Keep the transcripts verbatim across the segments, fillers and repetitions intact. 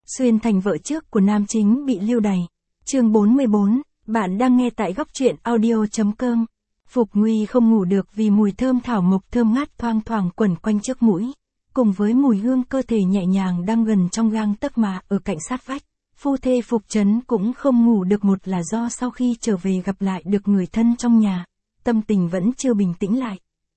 Xuyên thành vợ trước của nam chính bị lưu đày. Chương bốn mươi bốn, bạn đang nghe tại góc truyện audio.com. Phục Nguy không ngủ được vì mùi thơm thảo mộc thơm ngát thoang thoảng quẩn quanh trước mũi, cùng với mùi hương cơ thể nhẹ nhàng đang gần trong gang tấc mà ở cạnh sát vách. Phu thê Phục Trấn cũng không ngủ được, một là do sau khi trở về gặp lại được người thân trong nhà, tâm tình vẫn chưa bình tĩnh lại.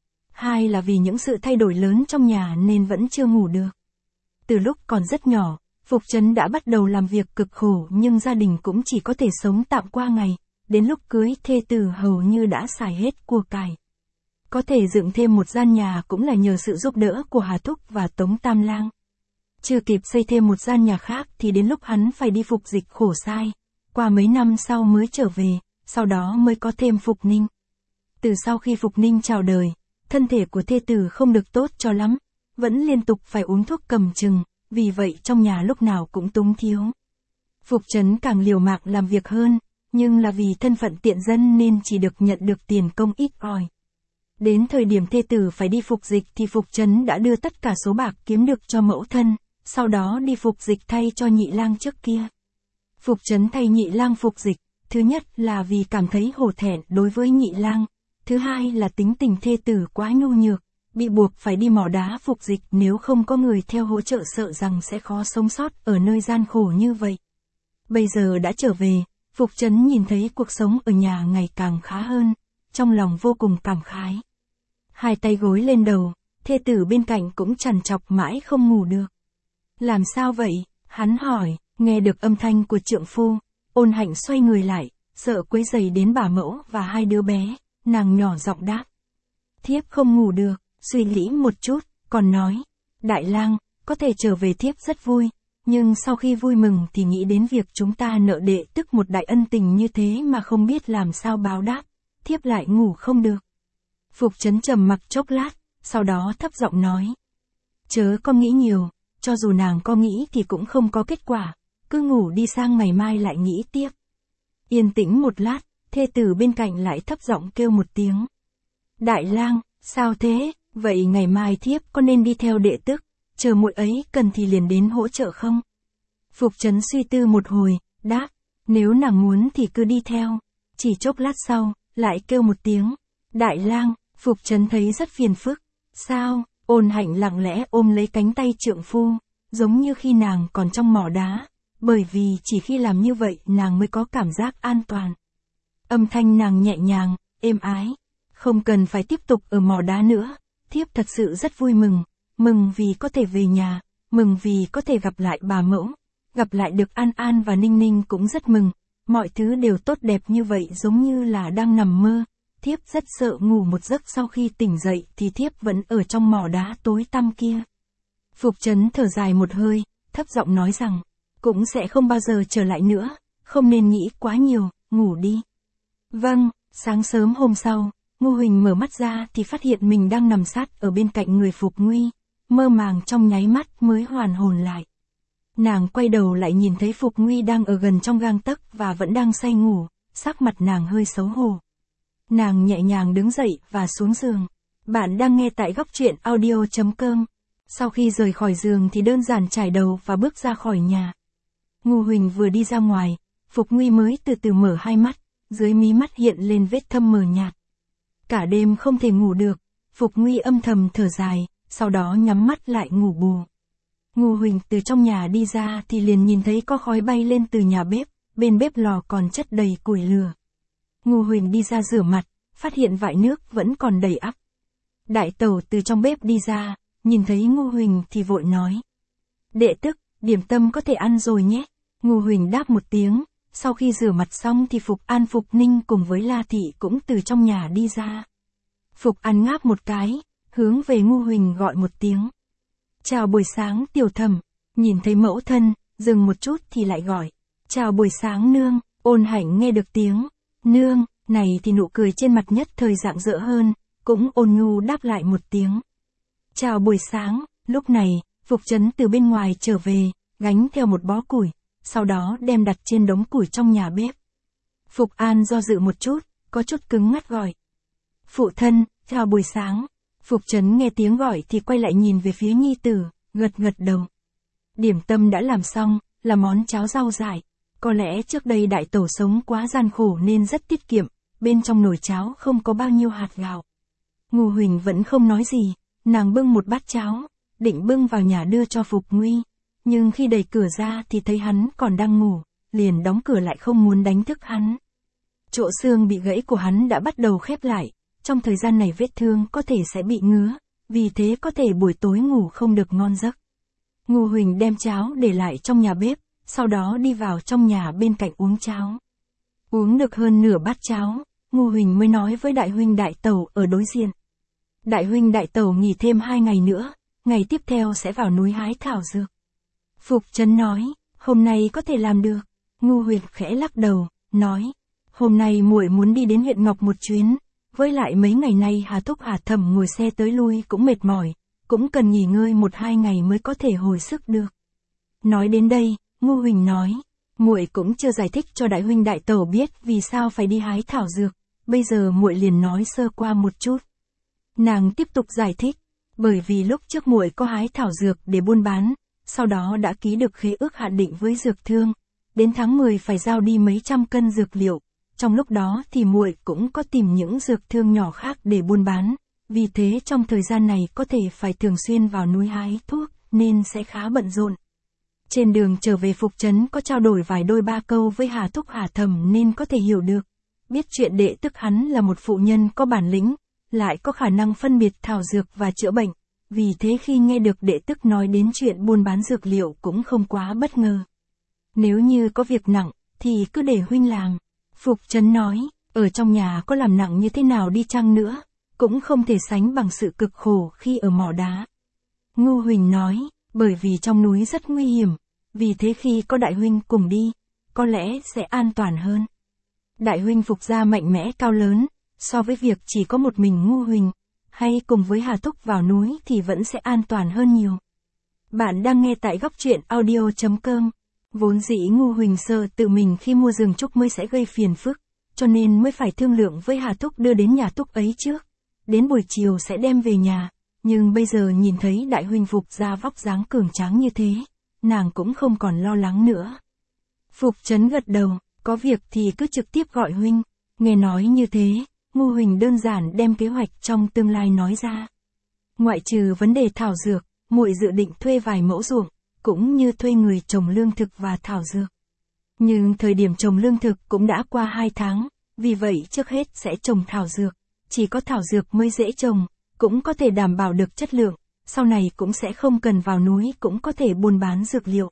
Hai là vì những sự thay đổi lớn trong nhà nên vẫn chưa ngủ được. Từ lúc còn rất nhỏ, Phục Trấn đã bắt đầu làm việc cực khổ nhưng gia đình cũng chỉ có thể sống tạm qua ngày, đến lúc cưới thê tử hầu như đã xài hết của cải. Có thể dựng thêm một gian nhà cũng là nhờ sự giúp đỡ của Hà Thúc và Tống Tam Lang. Chưa kịp xây thêm một gian nhà khác thì đến lúc hắn phải đi phục dịch khổ sai, qua mấy năm sau mới trở về, sau đó mới có thêm Phục Ninh. Từ sau khi Phục Ninh chào đời, thân thể của thê tử không được tốt cho lắm, vẫn liên tục phải uống thuốc cầm chừng, vì vậy trong nhà lúc nào cũng túng thiếu. Phục Trấn càng liều mạng làm việc hơn, nhưng là vì thân phận tiện dân nên chỉ được nhận được tiền công ít ỏi. Đến thời điểm thê tử phải đi phục dịch thì Phục Trấn đã đưa tất cả số bạc kiếm được cho mẫu thân, sau đó đi phục dịch thay cho Nhị Lang trước kia. Phục Trấn thay Nhị Lang phục dịch, thứ nhất là vì cảm thấy hổ thẹn đối với Nhị Lang, thứ hai là tính tình thê tử quá nhu nhược, bị buộc phải đi mỏ đá phục dịch, nếu không có người theo hỗ trợ sợ rằng sẽ khó sống sót ở nơi gian khổ như vậy. Bây giờ đã trở về, Phục Trấn nhìn thấy cuộc sống ở nhà ngày càng khá hơn, trong lòng vô cùng cảm khái. Hai tay gối lên đầu, thê tử bên cạnh cũng trằn trọc mãi không ngủ được. Làm sao vậy? Hắn hỏi, nghe được âm thanh của trượng phu, Ôn Hạnh xoay người lại, sợ quấy rầy đến bà mẫu và hai đứa bé, nàng nhỏ giọng đáp. Thiếp không ngủ được, suy nghĩ một chút, còn nói, Đại Lang, có thể trở về thiếp rất vui, nhưng sau khi vui mừng thì nghĩ đến việc chúng ta nợ đệ tức một đại ân tình như thế mà không biết làm sao báo đáp, thiếp lại ngủ không được. Phục Trấn trầm mặc chốc lát, sau đó thấp giọng nói. Chớ có nghĩ nhiều, cho dù nàng có nghĩ thì cũng không có kết quả, cứ ngủ đi, sang ngày mai lại nghĩ tiếp. Yên tĩnh một lát, thê tử bên cạnh lại thấp giọng kêu một tiếng. Đại Lang, sao thế, vậy ngày mai thiếp có nên đi theo đệ tức, chờ muội ấy cần thì liền đến hỗ trợ không? Phục Trấn suy tư một hồi, đáp, nếu nàng muốn thì cứ đi theo. Chỉ chốc lát sau, lại kêu một tiếng. Đại Lang, Phục Trấn thấy rất phiền phức. Sao? Ôn Hạnh lặng lẽ ôm lấy cánh tay trượng phu, giống như khi nàng còn trong mỏ đá, bởi vì chỉ khi làm như vậy nàng mới có cảm giác an toàn. Âm thanh nàng nhẹ nhàng, êm ái. Không cần phải tiếp tục ở mỏ đá nữa, thiếp thật sự rất vui mừng, mừng vì có thể về nhà, mừng vì có thể gặp lại bà mẫu, gặp lại được An An và Ninh Ninh cũng rất mừng, mọi thứ đều tốt đẹp như vậy giống như là đang nằm mơ. Thiếp rất sợ ngủ một giấc sau khi tỉnh dậy thì thiếp vẫn ở trong mỏ đá tối tăm kia. Phục Trấn thở dài một hơi, thấp giọng nói rằng, cũng sẽ không bao giờ trở lại nữa, không nên nghĩ quá nhiều, ngủ đi. Vâng. Sáng sớm hôm sau, Ngô Huỳnh mở mắt ra thì phát hiện mình đang nằm sát ở bên cạnh người Phục Nguy, mơ màng trong nháy mắt mới hoàn hồn lại. Nàng quay đầu lại nhìn thấy Phục Nguy đang ở gần trong gang tấc và vẫn đang say ngủ, sắc mặt nàng hơi xấu hổ. Nàng nhẹ nhàng đứng dậy và xuống giường. Bạn đang nghe tại góc truyện audio.com. Sau khi rời khỏi giường thì đơn giản chải đầu và bước ra khỏi nhà. Ngô Huỳnh vừa đi ra ngoài, Phục Nguy mới từ từ mở hai mắt, dưới mí mắt hiện lên vết thâm mờ nhạt. Cả đêm không thể ngủ được, Phục Nguy âm thầm thở dài, sau đó nhắm mắt lại ngủ bù. Ngô Huỳnh từ trong nhà đi ra thì liền nhìn thấy có khói bay lên từ nhà bếp, bên bếp lò còn chất đầy củi lửa. Ngô Huỳnh đi ra rửa mặt, phát hiện vại nước vẫn còn đầy ắp. Đại tẩu từ trong bếp đi ra, nhìn thấy Ngô Huỳnh thì vội nói. Đệ tức, điểm tâm có thể ăn rồi nhé. Ngô Huỳnh đáp một tiếng, sau khi rửa mặt xong thì Phục An Phục Ninh cùng với La Thị cũng từ trong nhà đi ra. Phục An ngáp một cái, hướng về Ngô Huỳnh gọi một tiếng. Chào buổi sáng tiểu thẩm, nhìn thấy mẫu thân, dừng một chút thì lại gọi. Chào buổi sáng nương. Ôn Hạnh nghe được tiếng nương này thì nụ cười trên mặt nhất thời rạng rỡ hơn, cũng ôn nhu đáp lại một tiếng. Chào buổi sáng. Lúc này, Phục Trấn từ bên ngoài trở về, gánh theo một bó củi, sau đó đem đặt trên đống củi trong nhà bếp. Phục An do dự một chút, có chút cứng ngắt gọi. Phụ thân, chào buổi sáng. Phục Trấn nghe tiếng gọi thì quay lại nhìn về phía nhi tử, gật gật đầu. Điểm tâm đã làm xong, là món cháo rau dại. Có lẽ trước đây đại tẩu sống quá gian khổ nên rất tiết kiệm, bên trong nồi cháo không có bao nhiêu hạt gạo. Ngô Huỳnh vẫn không nói gì, nàng bưng một bát cháo, định bưng vào nhà đưa cho Phục Nguy. Nhưng khi đẩy cửa ra thì thấy hắn còn đang ngủ, liền đóng cửa lại không muốn đánh thức hắn. Chỗ xương bị gãy của hắn đã bắt đầu khép lại, trong thời gian này vết thương có thể sẽ bị ngứa, vì thế có thể buổi tối ngủ không được ngon giấc. Ngô Huỳnh đem cháo để lại trong nhà bếp, sau đó đi vào trong nhà bên cạnh uống cháo. Uống được hơn nửa bát cháo, Ngô Huỳnh mới nói với đại huynh đại tẩu ở đối diện. Đại huynh đại tẩu nghỉ thêm hai ngày nữa, ngày tiếp theo sẽ vào núi hái thảo dược. Phục Trấn nói, hôm nay có thể làm được. Ngô Huỳnh khẽ lắc đầu, nói, hôm nay muội muốn đi đến huyện Ngọc một chuyến, với lại mấy ngày nay Hà Thúc Hà Thẩm ngồi xe tới lui cũng mệt mỏi, cũng cần nghỉ ngơi một hai ngày mới có thể hồi sức được. Nói đến đây, Ngô Huỳnh nói, muội cũng chưa giải thích cho đại huynh đại tẩu biết vì sao phải đi hái thảo dược, bây giờ muội liền nói sơ qua một chút. Nàng tiếp tục giải thích, bởi vì lúc trước muội có hái thảo dược để buôn bán, sau đó đã ký được khế ước hạn định với dược thương, đến tháng mười phải giao đi mấy trăm cân dược liệu, trong lúc đó thì muội cũng có tìm những dược thương nhỏ khác để buôn bán, vì thế trong thời gian này có thể phải thường xuyên vào núi hái thuốc, nên sẽ khá bận rộn. Trên đường trở về Phục Trấn có trao đổi vài đôi ba câu với Hà Thúc Hà Thẩm nên có thể hiểu được, biết chuyện đệ tức hắn là một phụ nhân có bản lĩnh, lại có khả năng phân biệt thảo dược và chữa bệnh, vì thế khi nghe được đệ tức nói đến chuyện buôn bán dược liệu cũng không quá bất ngờ. Nếu như có việc nặng, thì cứ để huynh làm. Phục Trấn nói, ở trong nhà có làm nặng như thế nào đi chăng nữa, cũng không thể sánh bằng sự cực khổ khi ở mỏ đá. Ngô Huỳnh nói, bởi vì trong núi rất nguy hiểm, vì thế khi có đại huynh cùng đi, có lẽ sẽ an toàn hơn. Đại huynh Phục gia mạnh mẽ cao lớn, so với việc chỉ có một mình Ngô Huỳnh, hay cùng với Hà Thúc vào núi thì vẫn sẽ an toàn hơn nhiều. Bạn đang nghe tại góc truyện audio chấm com. Vốn dĩ Ngô Huỳnh sợ tự mình khi mua rừng trúc mới sẽ gây phiền phức, cho nên mới phải thương lượng với Hà Thúc đưa đến nhà Thúc ấy trước, đến buổi chiều sẽ đem về nhà, nhưng bây giờ nhìn thấy đại huynh Phục gia vóc dáng cường tráng như thế, nàng cũng không còn lo lắng nữa. Phục Trấn gật đầu, có việc thì cứ trực tiếp gọi huynh. Nghe nói như thế, Ngô Huỳnh đơn giản đem kế hoạch trong tương lai nói ra. Ngoại trừ vấn đề thảo dược, muội dự định thuê vài mẫu ruộng, cũng như thuê người trồng lương thực và thảo dược. Nhưng thời điểm trồng lương thực cũng đã qua hai tháng, vì vậy trước hết sẽ trồng thảo dược, chỉ có thảo dược mới dễ trồng, cũng có thể đảm bảo được chất lượng, sau này cũng sẽ không cần vào núi cũng có thể buôn bán dược liệu.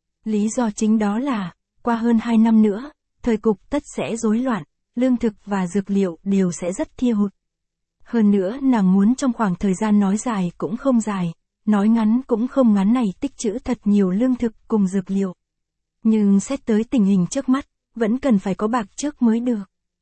Lý do chính đó là, qua hơn hai năm nữa, thời cục tất sẽ rối loạn, lương thực và dược liệu đều sẽ rất thưa hụt. Hơn nữa nàng muốn trong khoảng thời gian nói dài cũng không dài, nói ngắn cũng không ngắn này tích trữ thật nhiều lương thực cùng dược liệu. Nhưng xét tới tình hình trước mắt, vẫn cần phải có bạc trước mới được.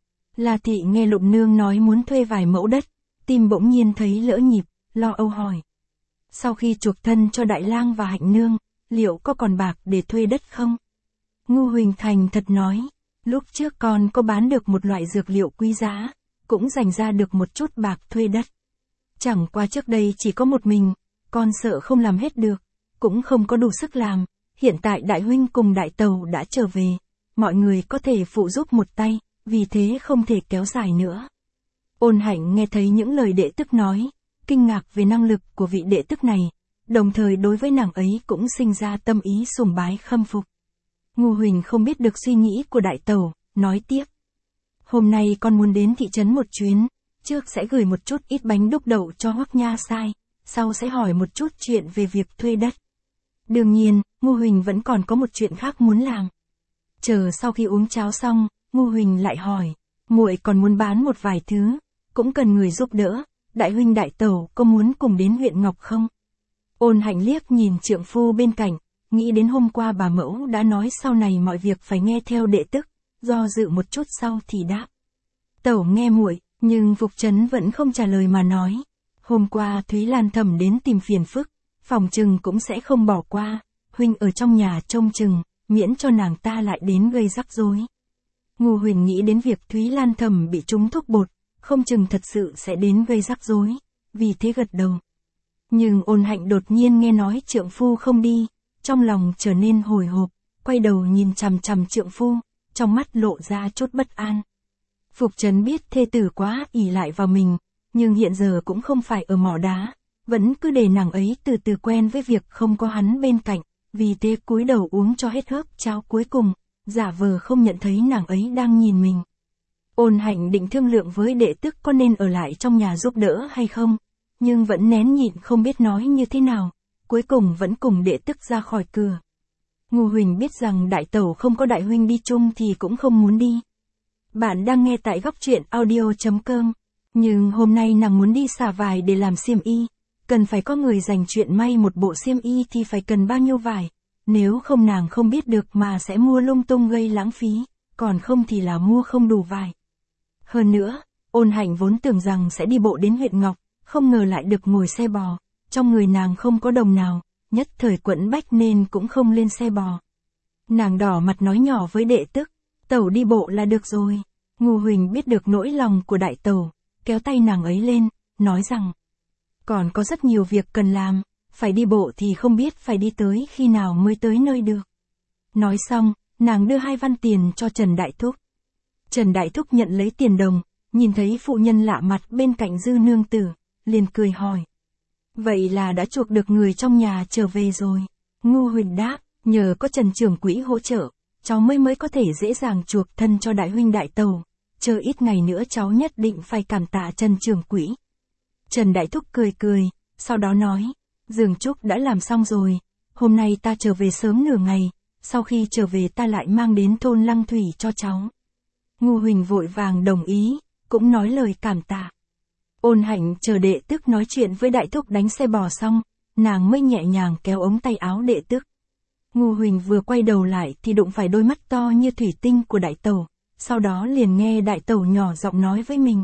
La Thị nghe Lục Nương nói muốn thuê vài mẫu đất, tim bỗng nhiên thấy lỡ nhịp, lo âu hỏi. Sau khi chuộc thân cho Đại Lang và Hạnh Nương, liệu có còn bạc để thuê đất không? Ngô Huỳnh thành thật nói, lúc trước con có bán được một loại dược liệu quý giá, cũng dành ra được một chút bạc thuê đất. Chẳng qua trước đây chỉ có một mình, con sợ không làm hết được, cũng không có đủ sức làm, hiện tại đại huynh cùng đại tẩu đã trở về, mọi người có thể phụ giúp một tay, vì thế không thể kéo dài nữa. Ôn Hạnh nghe thấy những lời đệ tức nói, kinh ngạc về năng lực của vị đệ tức này, đồng thời đối với nàng ấy cũng sinh ra tâm ý sùng bái khâm phục. Ngô Huỳnh không biết được suy nghĩ của đại tẩu, nói tiếp. Hôm nay con muốn đến thị trấn một chuyến, trước sẽ gửi một chút ít bánh đúc đậu cho Hoắc Nha Sai, sau sẽ hỏi một chút chuyện về việc thuê đất. Đương nhiên, Ngô Huỳnh vẫn còn có một chuyện khác muốn làm. Chờ sau khi uống cháo xong, Ngô Huỳnh lại hỏi, muội còn muốn bán một vài thứ, cũng cần người giúp đỡ, đại huynh đại tẩu có muốn cùng đến huyện Ngọc không? Ôn Hạnh liếc nhìn trượng phu bên cạnh, nghĩ đến hôm qua bà mẫu đã nói sau này mọi việc phải nghe theo đệ tức, do dự một chút sau thì đáp. Tẩu nghe muội, nhưng Phục Trấn vẫn không trả lời mà nói. Hôm qua Thúy Lan Thẩm đến tìm phiền phức, phòng trừng cũng sẽ không bỏ qua, huynh ở trong nhà trông chừng, miễn cho nàng ta lại đến gây rắc rối. Ngô Huỳnh nghĩ đến việc Thúy Lan Thẩm bị trúng thuốc bột, không chừng thật sự sẽ đến gây rắc rối, vì thế gật đầu. Nhưng Ôn Hạnh đột nhiên nghe nói trượng phu không đi, trong lòng trở nên hồi hộp, quay đầu nhìn chằm chằm trượng phu, trong mắt lộ ra chút bất an. Phục Trấn biết thê tử quá ỷ lại vào mình, nhưng hiện giờ cũng không phải ở mỏ đá, vẫn cứ để nàng ấy từ từ quen với việc không có hắn bên cạnh, vì thế cúi đầu uống cho hết hớp cháo cuối cùng, giả vờ không nhận thấy nàng ấy đang nhìn mình. Ôn Hạnh định thương lượng với đệ tức có nên ở lại trong nhà giúp đỡ hay không, nhưng vẫn nén nhịn không biết nói như thế nào, cuối cùng vẫn cùng đệ tức ra khỏi cửa. Ngô Huỳnh biết rằng đại tẩu không có đại huynh đi chung thì cũng không muốn đi. Bạn đang nghe tại góc truyện audio chấm com, nhưng hôm nay nàng muốn đi xả vải để làm xiêm y, cần phải có người dành chuyện may một bộ xiêm y thì phải cần bao nhiêu vải, nếu không nàng không biết được mà sẽ mua lung tung gây lãng phí, còn không thì là mua không đủ vải. Hơn nữa, Ôn Hạnh vốn tưởng rằng sẽ đi bộ đến huyện Ngọc, không ngờ lại được ngồi xe bò, trong người nàng không có đồng nào, nhất thời quẫn bách nên cũng không lên xe bò. Nàng đỏ mặt nói nhỏ với đệ tức, tẩu đi bộ là được rồi. Ngô Huỳnh biết được nỗi lòng của đại tẩu, kéo tay nàng ấy lên, nói rằng, còn có rất nhiều việc cần làm, phải đi bộ thì không biết phải đi tới khi nào mới tới nơi được. Nói xong, nàng đưa hai văn tiền cho Trần Đại Thúc. Trần Đại Thúc nhận lấy tiền đồng, nhìn thấy phụ nhân lạ mặt bên cạnh Dư nương tử, liền cười hỏi. Vậy là đã chuộc được người trong nhà trở về rồi. Ngô Huỳnh đáp, nhờ có Trần trưởng quỹ hỗ trợ, cháu mới mới có thể dễ dàng chuộc thân cho đại huynh đại tẩu, chờ ít ngày nữa cháu nhất định phải cảm tạ Trần trưởng quỹ. Trần Đại Thúc cười cười, sau đó nói, giường trúc đã làm xong rồi, hôm nay ta trở về sớm nửa ngày, sau khi trở về ta lại mang đến thôn Lăng Thủy cho cháu. Ngô Huỳnh vội vàng đồng ý, cũng nói lời cảm tạ. Ôn Hạnh chờ đệ tức nói chuyện với Đại Thúc đánh xe bò xong, nàng mới nhẹ nhàng kéo ống tay áo đệ tức. Ngô Huỳnh vừa quay đầu lại thì đụng phải đôi mắt to như thủy tinh của đại tẩu, sau đó liền nghe đại tẩu nhỏ giọng nói với mình.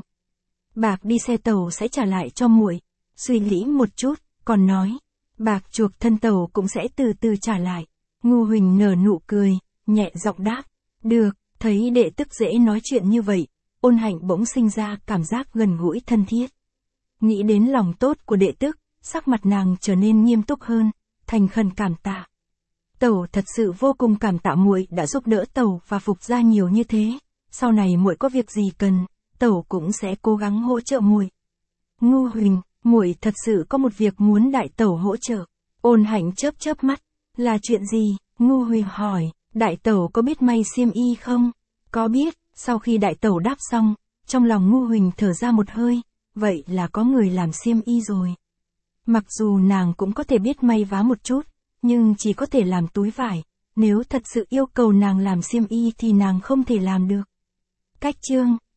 Bạc đi xe tàu sẽ trả lại cho muội. Suy nghĩ một chút, còn nói, bạc chuộc thân tàu cũng sẽ từ từ trả lại. Ngô Huỳnh nở nụ cười, nhẹ giọng đáp, được. Thấy đệ tức dễ nói chuyện như vậy, Ôn Hạnh bỗng sinh ra cảm giác gần gũi thân thiết. Nghĩ đến lòng tốt của đệ tức, sắc mặt nàng trở nên nghiêm túc hơn, thành khẩn cảm tạ. Tẩu thật sự vô cùng cảm tạ muội đã giúp đỡ tẩu và Phục gia nhiều như thế, sau này muội có việc gì cần, tẩu cũng sẽ cố gắng hỗ trợ muội. Ngô Huỳnh, muội thật sự có một việc muốn đại tẩu hỗ trợ. Ôn Hạnh chớp chớp mắt, là chuyện gì? Ngô Huỳnh hỏi. Đại tẩu có biết may xiêm y không? Có biết. Sau khi đại tẩu đáp xong, trong lòng Ngô Huỳnh thở ra một hơi, vậy là có người làm xiêm y rồi. Mặc dù nàng cũng có thể biết may vá một chút, nhưng chỉ có thể làm túi vải, nếu thật sự yêu cầu nàng làm xiêm y thì nàng không thể làm được. Cách chương